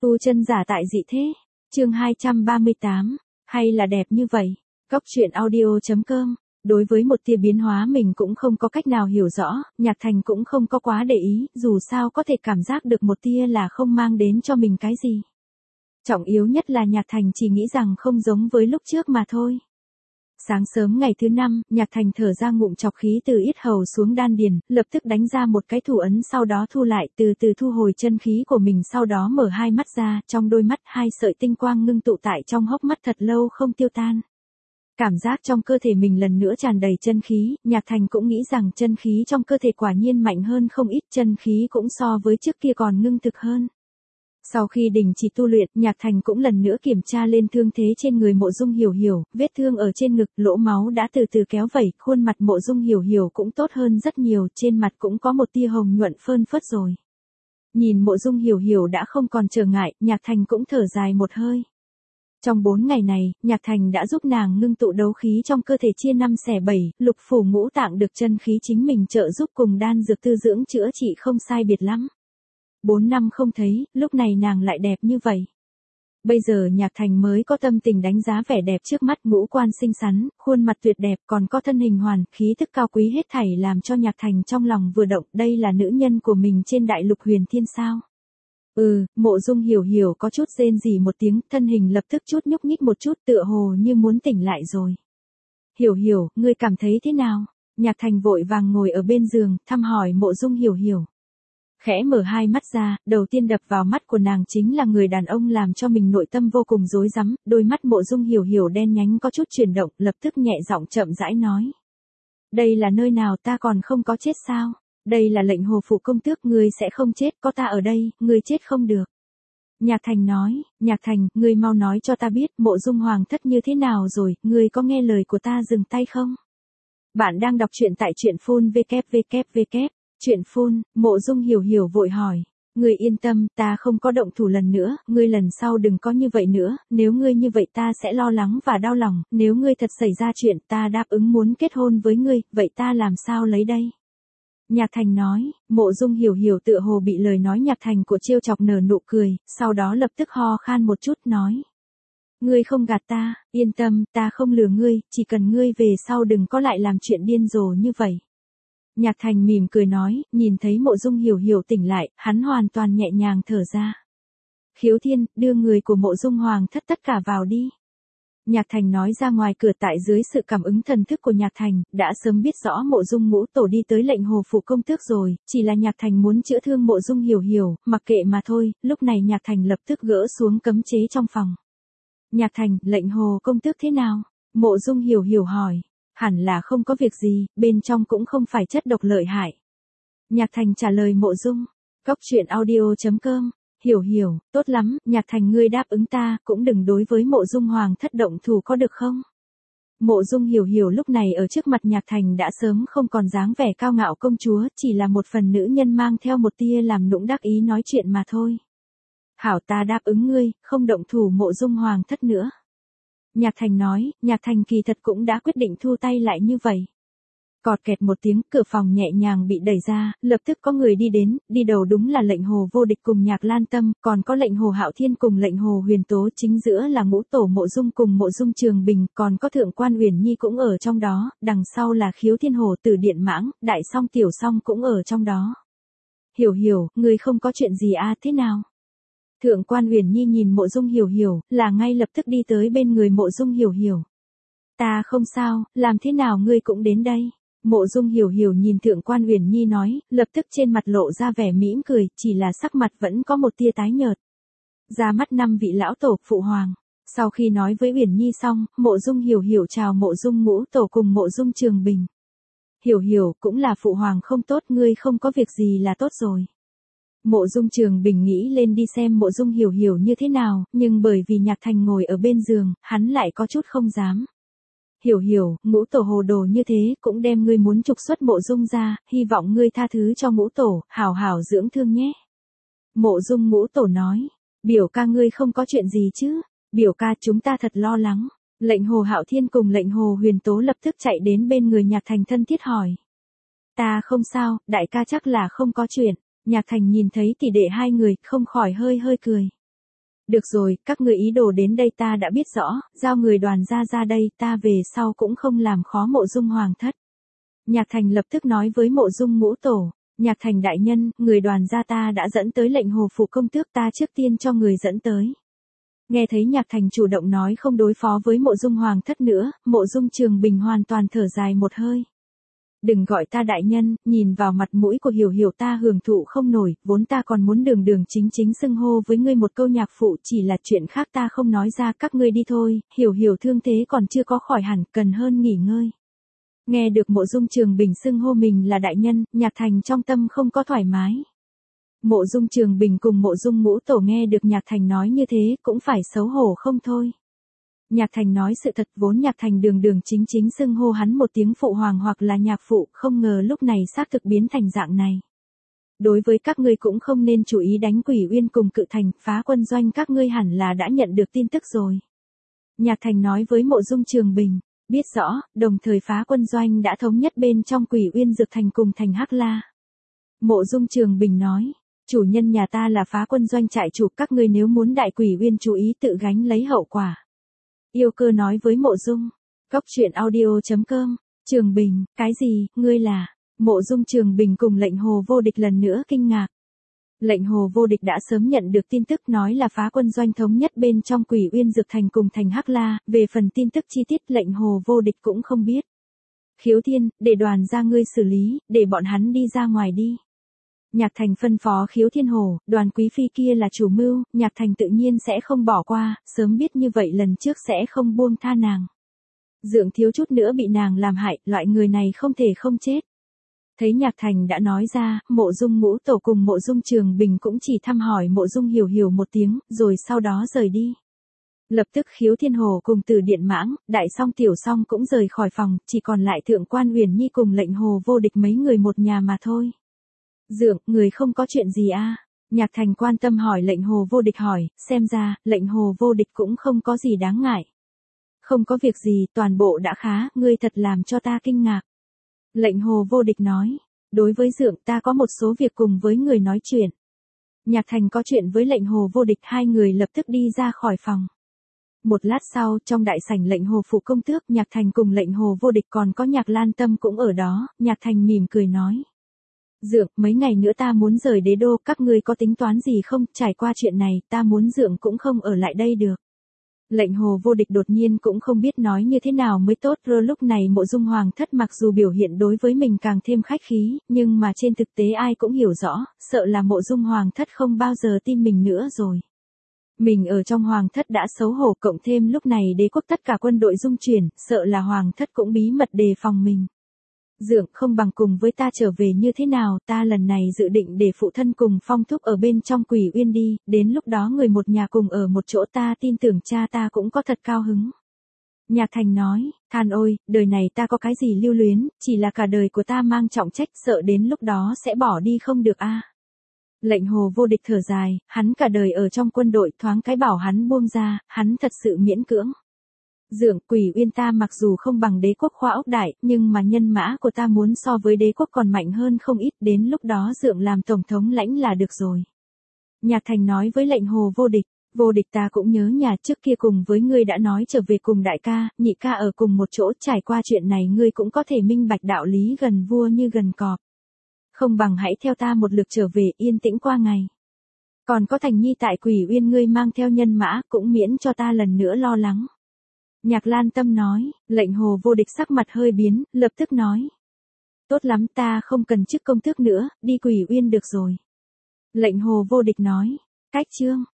Tu chân giả tại dị thế. Chương 238. Hay là đẹp như vậy. Góc truyện audio.com. Đối với một tia biến hóa mình cũng không có cách nào hiểu rõ, Nhạc Thành cũng không có quá để ý, dù sao có thể cảm giác được một tia là không mang đến cho mình cái gì. Trọng yếu nhất là Nhạc Thành chỉ nghĩ rằng không giống với lúc trước mà thôi. Sáng sớm ngày thứ 5, Nhạc Thành thở ra ngụm trọc khí từ yết hầu xuống đan điền, lập tức đánh ra một cái thủ ấn, sau đó thu lại, từ từ thu hồi chân khí của mình, sau đó mở hai mắt ra, trong đôi mắt hai sợi tinh quang ngưng tụ tại trong hốc mắt thật lâu không tiêu tan. Cảm giác trong cơ thể mình lần nữa tràn đầy chân khí, Nhạc Thành cũng nghĩ rằng chân khí trong cơ thể quả nhiên mạnh hơn không ít, chân khí cũng so với trước kia còn ngưng thực hơn. Sau khi đình chỉ tu luyện, Nhạc Thành cũng lần nữa kiểm tra lên thương thế trên người Mộ Dung Hiểu Hiểu, vết thương ở trên ngực, lỗ máu đã từ từ kéo vẩy, khuôn mặt Mộ Dung Hiểu Hiểu cũng tốt hơn rất nhiều, trên mặt cũng có một tia hồng nhuận phơn phớt rồi. Nhìn Mộ Dung Hiểu Hiểu đã không còn trở ngại, Nhạc Thành cũng thở dài một hơi. Trong 4 ngày này, Nhạc Thành đã giúp nàng ngưng tụ đấu khí trong cơ thể chia 5 xẻ 7, lục phủ ngũ tạng được chân khí chính mình trợ giúp cùng đan dược tư dưỡng chữa trị không sai biệt lắm. 4 năm không thấy, lúc này nàng lại đẹp như vậy. Bây giờ Nhạc Thành mới có tâm tình đánh giá vẻ đẹp trước mắt, ngũ quan xinh xắn, khuôn mặt tuyệt đẹp, còn có thân hình hoàn, khí tức cao quý, hết thảy làm cho Nhạc Thành trong lòng vừa động, đây là nữ nhân của mình trên đại lục huyền thiên sao. Mộ Dung Hiểu Hiểu có chút rên rỉ một tiếng, thân hình lập tức chút nhúc nhích một chút, tựa hồ như muốn tỉnh lại rồi. Hiểu Hiểu, ngươi cảm thấy thế nào? Nhạc Thành vội vàng ngồi ở bên giường, thăm hỏi Mộ Dung Hiểu Hiểu. Khẽ mở hai mắt ra, đầu tiên đập vào mắt của nàng chính là người đàn ông làm cho mình nội tâm vô cùng rối rắm, đôi mắt Mộ Dung Hiểu Hiểu đen nhánh có chút chuyển động, lập tức nhẹ giọng chậm rãi nói. Đây là nơi nào, ta còn không có chết sao? Đây là lệnh Hồ Phụ Công Tước, ngươi sẽ không chết, có ta ở đây, ngươi chết không được. Nhạc Thành nói, Nhạc Thành, ngươi mau nói cho ta biết, Mộ Dung Hoàng thất như thế nào rồi, ngươi có nghe lời của ta dừng tay không? Bạn đang đọc truyện tại truyện phun www. Truyện phun, Mộ Dung Hiểu Hiểu vội hỏi. Ngươi yên tâm, ta không có động thủ lần nữa, ngươi lần sau đừng có như vậy nữa, nếu ngươi như vậy ta sẽ lo lắng và đau lòng, nếu ngươi thật xảy ra chuyện ta đáp ứng muốn kết hôn với ngươi, vậy ta làm sao lấy đây? Nhạc Thành nói, Mộ Dung Hiểu Hiểu tựa hồ bị lời nói Nhạc Thành của trêu chọc nở nụ cười, sau đó lập tức ho khan một chút nói. Ngươi không gạt ta, yên tâm, ta không lừa ngươi, chỉ cần ngươi về sau đừng có lại làm chuyện điên rồ như vậy. Nhạc Thành mỉm cười nói, nhìn thấy Mộ Dung Hiểu Hiểu tỉnh lại, hắn hoàn toàn nhẹ nhàng thở ra. Khiếu Thiên, đưa người của Mộ Dung Hoàng thất tất cả vào đi. Nhạc Thành nói ra ngoài cửa, tại dưới sự cảm ứng thần thức của Nhạc Thành, đã sớm biết rõ Mộ Dung Ngũ Tổ đi tới lệnh Hồ Phụ Công Tước rồi, chỉ là Nhạc Thành muốn chữa thương Mộ Dung Hiểu Hiểu, mặc kệ mà thôi, lúc này Nhạc Thành lập tức gỡ xuống cấm chế trong phòng. Nhạc Thành, lệnh Hồ Công Tước thế nào? Mộ Dung Hiểu Hiểu hỏi. Hẳn là không có việc gì, bên trong cũng không phải chất độc lợi hại. Nhạc Thành trả lời Mộ Dung. Góc truyện audio.com. Hiểu Hiểu, tốt lắm, Nhạc Thành ngươi đáp ứng ta, cũng đừng đối với Mộ Dung Hoàng thất động thủ có được không? Mộ Dung Hiểu Hiểu lúc này ở trước mặt Nhạc Thành đã sớm không còn dáng vẻ cao ngạo công chúa, chỉ là một phần nữ nhân mang theo một tia làm nũng đắc ý nói chuyện mà thôi. Hảo, ta đáp ứng ngươi, không động thủ Mộ Dung Hoàng thất nữa. Nhạc Thành nói, Nhạc Thành kỳ thật cũng đã quyết định thu tay lại như vậy. Cọt kẹt một tiếng, cửa phòng nhẹ nhàng bị đẩy ra, lập tức có người đi đến, đi đầu đúng là lệnh Hồ Vô Địch cùng Nhạc Lan Tâm, còn có lệnh Hồ Hạo Thiên cùng lệnh Hồ Huyền Tố, chính giữa là Ngũ Tổ Mộ Dung cùng Mộ Dung Trường Bình, còn có Thượng quan Uyển Nhi cũng ở trong đó, đằng sau là Khiếu Thiên Hồ Tử Điện Mãng, Đại Song Tiểu Song cũng ở trong đó. Hiểu Hiểu, ngươi không có chuyện gì à, thế nào? Thượng quan Uyển Nhi nhìn Mộ Dung Hiểu Hiểu, là ngay lập tức đi tới bên người Mộ Dung Hiểu Hiểu. Ta không sao, làm thế nào ngươi cũng đến đây? Mộ Dung Hiểu Hiểu nhìn Thượng quan Uyển Nhi nói, lập tức trên mặt lộ ra vẻ mỉm cười, chỉ là sắc mặt vẫn có một tia tái nhợt. Ra mắt 5 vị lão tổ phụ hoàng. Sau khi nói với Uyển Nhi xong, Mộ Dung Hiểu Hiểu chào Mộ Dung Ngũ Tổ cùng Mộ Dung Trường Bình. Hiểu Hiểu, cũng là phụ hoàng không tốt, ngươi không có việc gì là tốt rồi. Mộ Dung Trường Bình nghĩ lên đi xem Mộ Dung Hiểu Hiểu như thế nào, nhưng bởi vì Nhạc Thành ngồi ở bên giường, hắn lại có chút không dám. Hiểu Hiểu, Ngũ Tổ hồ đồ như thế, cũng đem ngươi muốn trục xuất Mộ Dung ra, hy vọng ngươi tha thứ cho Ngũ Tổ, hảo hảo dưỡng thương nhé. Mộ Dung Ngũ Tổ nói, biểu ca ngươi không có chuyện gì chứ? Biểu ca, chúng ta thật lo lắng. Lệnh Hồ Hạo Thiên cùng lệnh Hồ Huyền Tố lập tức chạy đến bên người Nhạc Thành thân thiết hỏi. Ta không sao, đại ca chắc là không có chuyện. Nhạc Thành nhìn thấy tỷ đệ hai người, không khỏi hơi cười. Được rồi, các ngươi ý đồ đến đây ta đã biết rõ, giao người Đoàn gia ra đây, ta về sau cũng không làm khó Mộ Dung hoàng thất. Nhạc Thành lập tức nói với Mộ Dung Ngũ Tổ, Nhạc Thành đại nhân, người Đoàn gia ta đã dẫn tới lệnh hồ phụ công tước, ta trước tiên cho người dẫn tới. Nghe thấy Nhạc Thành chủ động nói không đối phó với Mộ Dung hoàng thất nữa, Mộ Dung Trường Bình hoàn toàn thở dài một hơi. Đừng gọi ta đại nhân, nhìn vào mặt mũi của Hiểu Hiểu ta hưởng thụ không nổi, vốn ta còn muốn đường đường chính chính xưng hô với ngươi một câu nhạc phụ, chỉ là chuyện khác ta không nói ra, các ngươi đi thôi, Hiểu Hiểu thương thế còn chưa có khỏi hẳn, cần hơn nghỉ ngơi. Nghe được Mộ Dung Trường Bình xưng hô mình là đại nhân, Nhạc Thành trong tâm không có thoải mái. Mộ Dung Trường Bình cùng Mộ Dung Ngũ Tổ nghe được Nhạc Thành nói như thế, cũng phải xấu hổ không thôi. Nhạc Thành nói sự thật, vốn Nhạc Thành đường đường chính chính xưng hô hắn một tiếng phụ hoàng hoặc là nhạc phụ, không ngờ lúc này xác thực biến thành dạng này. Đối với các ngươi cũng không nên chú ý đánh Quỷ Uyên cùng Cự Thành, phá quân doanh các ngươi hẳn là đã nhận được tin tức rồi. Nhạc Thành nói với Mộ Dung Trường Bình, biết rõ, đồng thời phá quân doanh đã thống nhất bên trong Quỷ Uyên Dược Thành cùng thành Hắc La. Mộ Dung Trường Bình nói, chủ nhân nhà ta là phá quân doanh trại chủ, các ngươi nếu muốn đại Quỷ Uyên chú ý tự gánh lấy hậu quả. Yêu Cơ nói với Mộ Dung, Cốc Truyện Audio.com, Trường Bình, cái gì, ngươi là, Mộ Dung Trường Bình cùng Lệnh Hồ Vô Địch lần nữa kinh ngạc. Lệnh Hồ Vô Địch đã sớm nhận được tin tức nói là phá quân doanh thống nhất bên trong Quỷ Uyên Dược Thành cùng thành Hắc La, về phần tin tức chi tiết Lệnh Hồ Vô Địch cũng không biết. Khiếu Thiên, để Đoàn ra ngươi xử lý, để bọn hắn đi ra ngoài đi. Nhạc Thành phân phó Khiếu Thiên Hổ, Đoàn quý phi kia là chủ mưu, Nhạc Thành tự nhiên sẽ không bỏ qua, sớm biết như vậy lần trước sẽ không buông tha nàng. Dượng thiếu chút nữa bị nàng làm hại, loại người này không thể không chết. Thấy Nhạc Thành đã nói ra, Mộ Dung Ngũ Tổ cùng Mộ Dung Trường Bình cũng chỉ thăm hỏi Mộ Dung Hiểu Hiểu một tiếng, rồi sau đó rời đi. Lập tức Khiếu Thiên Hồ cùng Từ Điện Mãng, Đại Song Tiểu Song cũng rời khỏi phòng, chỉ còn lại Thượng quan Uyển Nhi cùng Lệnh Hồ Vô Địch mấy người một nhà mà thôi. Dượng, người không có chuyện gì à? Nhạc Thành quan tâm hỏi Lệnh Hồ Vô Địch hỏi, xem ra, Lệnh Hồ Vô Địch cũng không có gì đáng ngại. Không có việc gì, toàn bộ đã khá, ngươi thật làm cho ta kinh ngạc. Lệnh Hồ Vô Địch nói, đối với Dượng ta có một số việc cùng với người nói chuyện. Nhạc Thành có chuyện với Lệnh Hồ Vô Địch, hai người lập tức đi ra khỏi phòng. Một lát sau, trong đại sảnh Lệnh Hồ phụ công tước, Nhạc Thành cùng Lệnh Hồ Vô Địch còn có Nhạc Lan Tâm cũng ở đó, Nhạc Thành mỉm cười nói. Dượng, mấy ngày nữa ta muốn rời đế đô, các ngươi có tính toán gì không, trải qua chuyện này, ta muốn Dượng cũng không ở lại đây được. Lệnh Hồ Vô Địch đột nhiên cũng không biết nói như thế nào mới tốt, rồi lúc này Mộ Dung hoàng thất mặc dù biểu hiện đối với mình càng thêm khách khí, nhưng mà trên thực tế ai cũng hiểu rõ, sợ là Mộ Dung hoàng thất không bao giờ tin mình nữa rồi. Mình ở trong hoàng thất đã xấu hổ, cộng thêm lúc này đế quốc tất cả quân đội dung chuyển, sợ là hoàng thất cũng bí mật đề phòng mình. Dượng, không bằng cùng với ta trở về như thế nào, ta lần này dự định để phụ thân cùng Phong thúc ở bên trong Quỷ Uyên đi, đến lúc đó người một nhà cùng ở một chỗ, ta tin tưởng cha ta cũng có thật cao hứng. Nhạc Thành nói, than ôi, đời này ta có cái gì lưu luyến, chỉ là cả đời của ta mang trọng trách, sợ đến lúc đó sẽ bỏ đi không được a. Lệnh Hồ Vô Địch thở dài, hắn cả đời ở trong quân đội, thoáng cái bảo hắn buông ra, hắn thật sự miễn cưỡng. Dượng, Quỷ Uyên ta mặc dù không bằng đế quốc Khoa Ốc Đại, nhưng mà nhân mã của ta muốn so với đế quốc còn mạnh hơn không ít, đến lúc đó Dượng làm tổng thống lãnh là được rồi. Nhạc Thành nói với Lệnh Hồ Vô Địch ta cũng nhớ nhà, trước kia cùng với ngươi đã nói trở về cùng đại ca, nhị ca ở cùng một chỗ, trải qua chuyện này ngươi cũng có thể minh bạch đạo lý gần vua như gần cọp. Không bằng hãy theo ta một lượt trở về, yên tĩnh qua ngày. Còn có Thành Nhi tại Quỷ Uyên ngươi mang theo nhân mã, cũng miễn cho ta lần nữa lo lắng. Nhạc Lan Tâm nói, Lệnh Hồ Vô Địch sắc mặt hơi biến, lập tức nói. Tốt lắm, ta không cần chức công tước nữa, đi Quỷ Uyên được rồi. Lệnh Hồ Vô Địch nói, cách chương.